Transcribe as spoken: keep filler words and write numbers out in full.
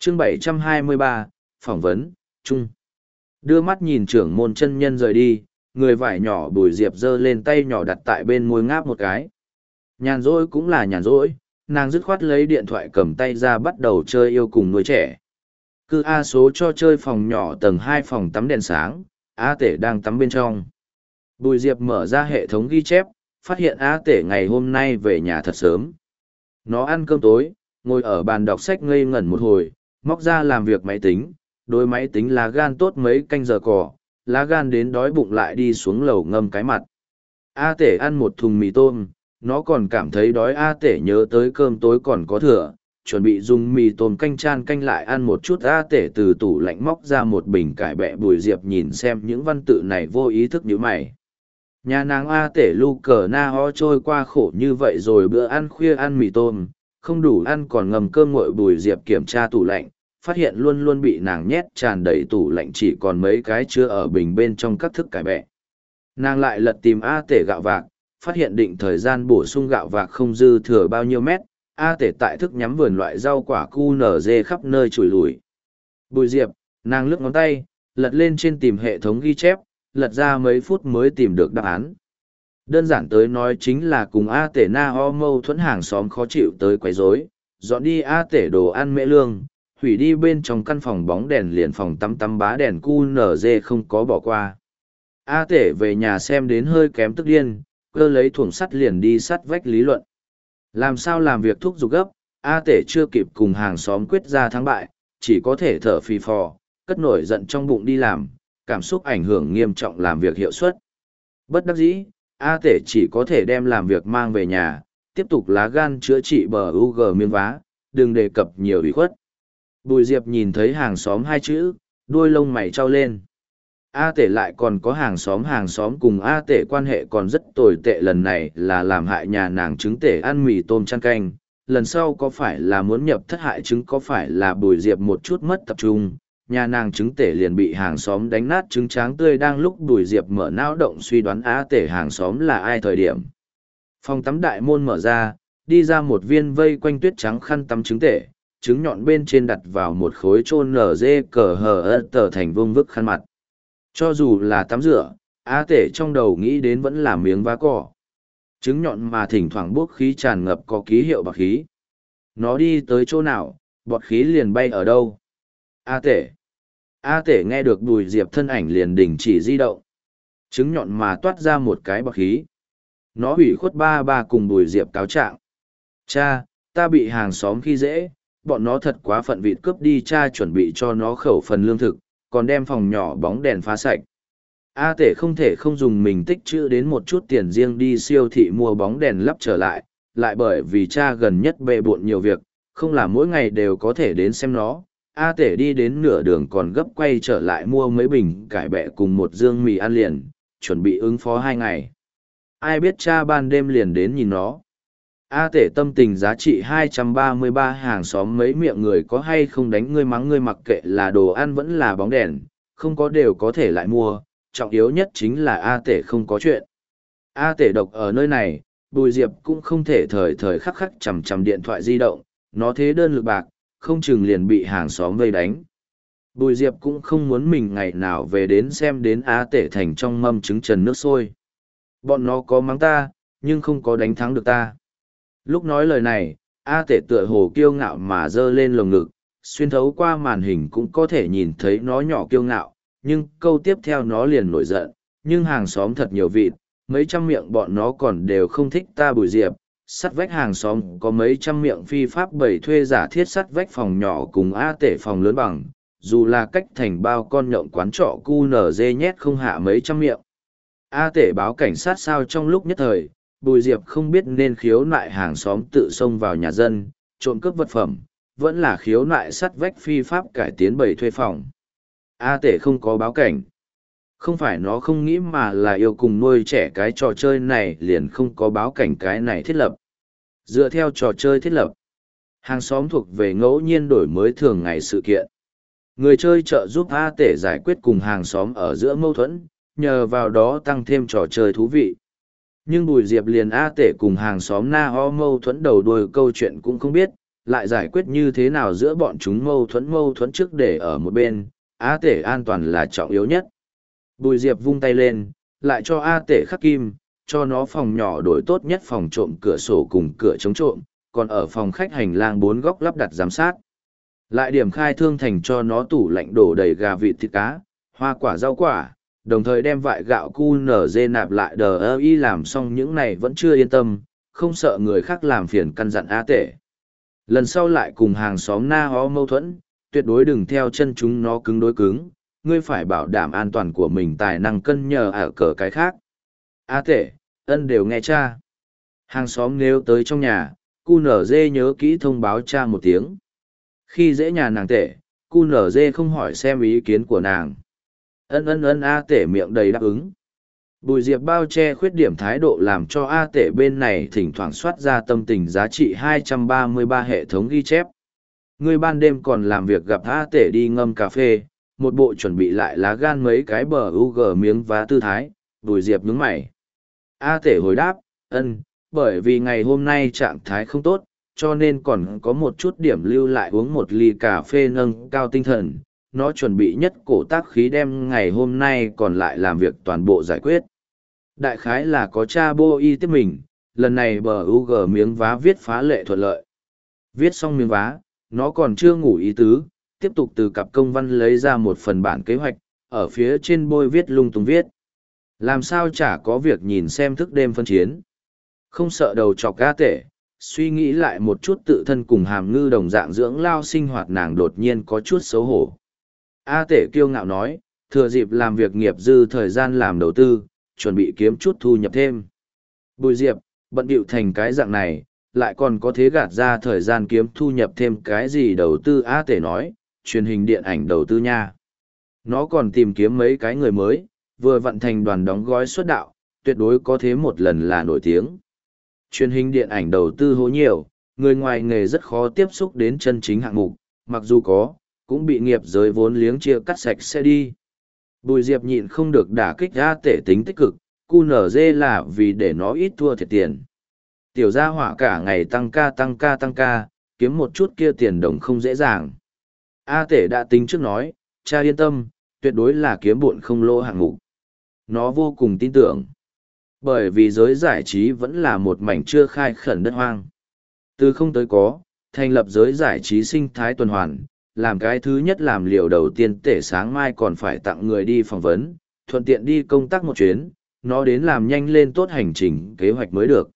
chương bảy trăm hai mươi ba, phỏng vấn, chung. Đưa mắt nhìn trưởng môn chân nhân rời đi, người vải nhỏ Bùi Diệp giơ lên tay nhỏ đặt tại bên môi ngáp một cái. Nhàn rỗi cũng là nhàn rỗi, nàng dứt khoát lấy điện thoại cầm tay ra bắt đầu chơi yêu cùng nuôi trẻ. Cứ A số cho chơi phòng nhỏ tầng hai phòng tắm đèn sáng, A Tể đang tắm bên trong. Bùi Diệp mở ra hệ thống ghi chép, phát hiện A Tể ngày hôm nay về nhà thật sớm. Nó ăn cơm tối, ngồi ở bàn đọc sách ngây ngẩn một hồi, móc ra làm việc máy tính, đôi máy tính lá gan tốt mấy canh giờ cỏ, lá gan đến đói bụng lại đi xuống lầu ngâm cái mặt. A Tể ăn một thùng mì tôm, nó còn cảm thấy đói. A Tể nhớ tới cơm tối còn có thừa, chuẩn bị dùng mì tôm canh chan canh lại ăn một chút. A Tể từ tủ lạnh móc ra một bình cải bẹ. Bùi Diệp nhìn xem những văn tự này vô ý thức nhíu mày. Nhà nàng A Tể lu cờ na ho trôi qua khổ như vậy rồi, bữa ăn khuya ăn mì tôm, không đủ ăn còn ngầm cơm nguội. Bùi Diệp kiểm tra tủ lạnh, phát hiện luôn luôn bị nàng nhét tràn đầy tủ lạnh chỉ còn mấy cái chứa ở bình bên trong các thức cải bẹ. Nàng lại lật tìm A Tể gạo vạc, phát hiện định thời gian bổ sung gạo vạc không dư thừa bao nhiêu mét. A Tể tại thức nhắm vườn loại rau quả cu nở dê khắp nơi chùi lùi. Bùi Diệp, nàng lướt ngón tay, lật lên trên tìm hệ thống ghi chép, lật ra mấy phút mới tìm được đáp án. Đơn giản tới nói chính là cùng A Tể na ho mâu thuẫn, hàng xóm khó chịu tới quấy rối, dọn đi A Tể đồ ăn mễ lương, hủy đi bên trong căn phòng bóng đèn liền phòng tắm tắm bá đèn cu nở dê không có bỏ qua. A Tể về nhà xem đến hơi kém tức điên, cơ lấy thuồng sắt liền đi sắt vách lý luận. Làm sao làm việc thúc giục gấp, A Tể chưa kịp cùng hàng xóm quyết ra thắng bại, chỉ có thể thở phì phò, cất nổi giận trong bụng đi làm, cảm xúc ảnh hưởng nghiêm trọng làm việc hiệu suất. Bất đắc dĩ, A Tể chỉ có thể đem làm việc mang về nhà, tiếp tục lá gan chữa trị bờ u gờ miếng vá, đừng đề cập nhiều ủy khuất. Bùi Diệp nhìn thấy hàng xóm hai chữ, đuôi lông mày trao lên. A Tể lại còn có hàng xóm, hàng xóm cùng A Tể quan hệ còn rất tồi tệ, lần này là làm hại nhà nàng trứng tể ăn mì tôm chăn canh, lần sau có phải là muốn nhập thất hại trứng, có phải là Bùi Diệp một chút mất tập trung, nhà nàng trứng tể liền bị hàng xóm đánh nát trứng tráng tươi. Đang lúc Bùi Diệp mở não động suy đoán A Tể hàng xóm là ai thời điểm. Phòng tắm đại môn mở ra, đi ra một viên vây quanh tuyết trắng khăn tắm trứng tể, trứng nhọn bên trên đặt vào một khối trôn nở dê cờ hờ ơ tờ thành vương vức khăn mặt. Cho dù là tắm rửa, A Tể trong đầu nghĩ đến vẫn là miếng vá cỏ. Trứng nhọn mà thỉnh thoảng bốc khí tràn ngập có ký hiệu bạc khí. Nó đi tới chỗ nào, bọt khí liền bay ở đâu. A Tể. A Tể nghe được Bùi Diệp thân ảnh liền đình chỉ di động. Trứng nhọn mà toát ra một cái bọt khí. Nó hủy khuất ba ba cùng Bùi Diệp cáo trạng. Cha, ta bị hàng xóm khi dễ, bọn nó thật quá phận vịt cướp đi, cha chuẩn bị cho nó khẩu phần lương thực, còn đem phòng nhỏ bóng đèn phá sạch. A Tể không thể không dùng mình tích trữ đến một chút tiền riêng đi siêu thị mua bóng đèn lắp trở lại, lại bởi vì cha gần nhất bệ bộn nhiều việc, không là mỗi ngày đều có thể đến xem nó. A Tể đi đến nửa đường còn gấp quay trở lại mua mấy bình cải bẹ cùng một dương mì ăn liền, chuẩn bị ứng phó hai ngày. Ai biết cha ban đêm liền đến nhìn nó. A Tể tâm tình giá trị hai trăm ba mươi ba, hàng xóm mấy miệng người có hay không đánh ngươi mắng ngươi mặc kệ là đồ ăn vẫn là bóng đèn, không có đều có thể lại mua, trọng yếu nhất chính là A Tể không có chuyện. A Tể độc ở nơi này, Bùi Diệp cũng không thể thời thời khắc khắc chằm chằm điện thoại di động, nó thế đơn lực bạc, không chừng liền bị hàng xóm vây đánh. Bùi Diệp cũng không muốn mình ngày nào về đến xem đến A Tể thành trong mâm trứng trần nước sôi. Bọn nó có mắng ta, nhưng không có đánh thắng được ta. Lúc nói lời này, A Tể tựa hồ kiêu ngạo mà giơ lên lồng ngực, xuyên thấu qua màn hình cũng có thể nhìn thấy nó nhỏ kiêu ngạo, nhưng câu tiếp theo nó liền nổi giận, nhưng hàng xóm thật nhiều vịt, mấy trăm miệng bọn nó còn đều không thích ta. Bùi Diệp, sắt vách hàng xóm có mấy trăm miệng phi pháp bày thuê giả thiết sắt vách phòng nhỏ cùng A Tể phòng lớn bằng, dù là cách thành bao con nhộng quán trọ cu nở dê nhét không hạ mấy trăm miệng. A Tể báo cảnh sát sao trong lúc nhất thời, Bùi Diệp không biết nên khiếu nại hàng xóm tự xông vào nhà dân, trộm cướp vật phẩm, vẫn là khiếu nại sắt vách phi pháp cải tiến bày thuê phòng. A Tể không có báo cảnh. Không phải nó không nghĩ mà là yêu cùng nuôi trẻ cái trò chơi này liền không có báo cảnh cái này thiết lập. Dựa theo trò chơi thiết lập, hàng xóm thuộc về ngẫu nhiên đổi mới thường ngày sự kiện. Người chơi trợ giúp A Tể giải quyết cùng hàng xóm ở giữa mâu thuẫn, nhờ vào đó tăng thêm trò chơi thú vị. Nhưng Bùi Diệp liền A Tể cùng hàng xóm na ho mâu thuẫn đầu đuôi câu chuyện cũng không biết, lại giải quyết như thế nào giữa bọn chúng mâu thuẫn mâu thuẫn trước để ở một bên, A Tể an toàn là trọng yếu nhất. Bùi Diệp vung tay lên, lại cho A Tể khắc kim, cho nó phòng nhỏ đổi tốt nhất phòng trộm cửa sổ cùng cửa chống trộm, còn ở phòng khách hành lang bốn góc lắp đặt giám sát. Lại điểm khai thương thành cho nó tủ lạnh đổ đầy gà vịt thịt cá, hoa quả rau quả, đồng thời đem vại gạo cu nở dê nạp lại đờ ơ y làm xong những này vẫn chưa yên tâm, không sợ người khác làm phiền căn dặn A Tể. Lần sau lại cùng hàng xóm na ho mâu thuẫn, tuyệt đối đừng theo chân chúng nó cứng đối cứng, ngươi phải bảo đảm an toàn của mình tài năng cân nhờ ở cờ cái khác. A Tể, ân đều nghe cha. Hàng xóm nếu tới trong nhà, cu nở dê nhớ kỹ thông báo cha một tiếng. Khi dễ nhà nàng Tể, cu nở dê không hỏi xem ý kiến của nàng. Ân ân ân A Tể miệng đầy đáp ứng. Bùi Diệp bao che khuyết điểm thái độ làm cho A Tể bên này thỉnh thoảng soát ra tâm tình giá trị hai trăm ba mươi ba hệ thống ghi chép. Người ban đêm còn làm việc gặp A Tể đi ngâm cà phê, một bộ chuẩn bị lại lá gan mấy cái bờ u g miếng vá tư thái, Bùi Diệp nhướng mày. A Tể hồi đáp, ân, bởi vì ngày hôm nay trạng thái không tốt, cho nên còn có một chút điểm lưu lại uống một ly cà phê nâng cao tinh thần. Nó chuẩn bị nhất cổ tác khí đem ngày hôm nay còn lại làm việc toàn bộ giải quyết. Đại khái là có cha bô y tiếp mình, lần này bờ u g miếng vá viết phá lệ thuận lợi. Viết xong miếng vá, nó còn chưa ngủ ý tứ, tiếp tục từ cặp công văn lấy ra một phần bản kế hoạch, ở phía trên bôi viết lung tung viết. Làm sao chả có việc nhìn xem thức đêm phân chiến. Không sợ đầu chọc A Tể, suy nghĩ lại một chút tự thân cùng hàm ngư đồng dạng dưỡng lao sinh hoạt nàng đột nhiên có chút xấu hổ. A Tể kiêu ngạo nói, thừa dịp làm việc nghiệp dư thời gian làm đầu tư, chuẩn bị kiếm chút thu nhập thêm. Bùi Diệp, bận bịu thành cái dạng này, lại còn có thế gạt ra thời gian kiếm thu nhập thêm cái gì đầu tư. A Tể nói, truyền hình điện ảnh đầu tư nha. Nó còn tìm kiếm mấy cái người mới, vừa vận thành đoàn đóng gói xuất đạo, tuyệt đối có thế một lần là nổi tiếng. Truyền hình điện ảnh đầu tư hố nhiều, người ngoài nghề rất khó tiếp xúc đến chân chính hạng mục, mặc dù có, cũng bị nghiệp giới vốn liếng chia cắt sạch sẽ đi. Bùi Diệp nhịn không được đả kích A Tể tính tích cực, cu nở dê là vì để nó ít thua thiệt tiền. Tiểu gia hỏa cả ngày tăng ca tăng ca tăng ca, kiếm một chút kia tiền đồng không dễ dàng. A Tể đã tính trước nói, cha yên tâm, tuyệt đối là kiếm bộn không lỗ hạng mục. Nó vô cùng tin tưởng. Bởi vì giới giải trí vẫn là một mảnh chưa khai khẩn đất hoang. Từ không tới có, thành lập giới giải trí sinh thái tuần hoàn, làm cái thứ nhất làm liều đầu tiên Tể sáng mai còn phải tặng người đi phỏng vấn, thuận tiện đi công tác một chuyến, nó đến làm nhanh lên tốt hành trình kế hoạch mới được.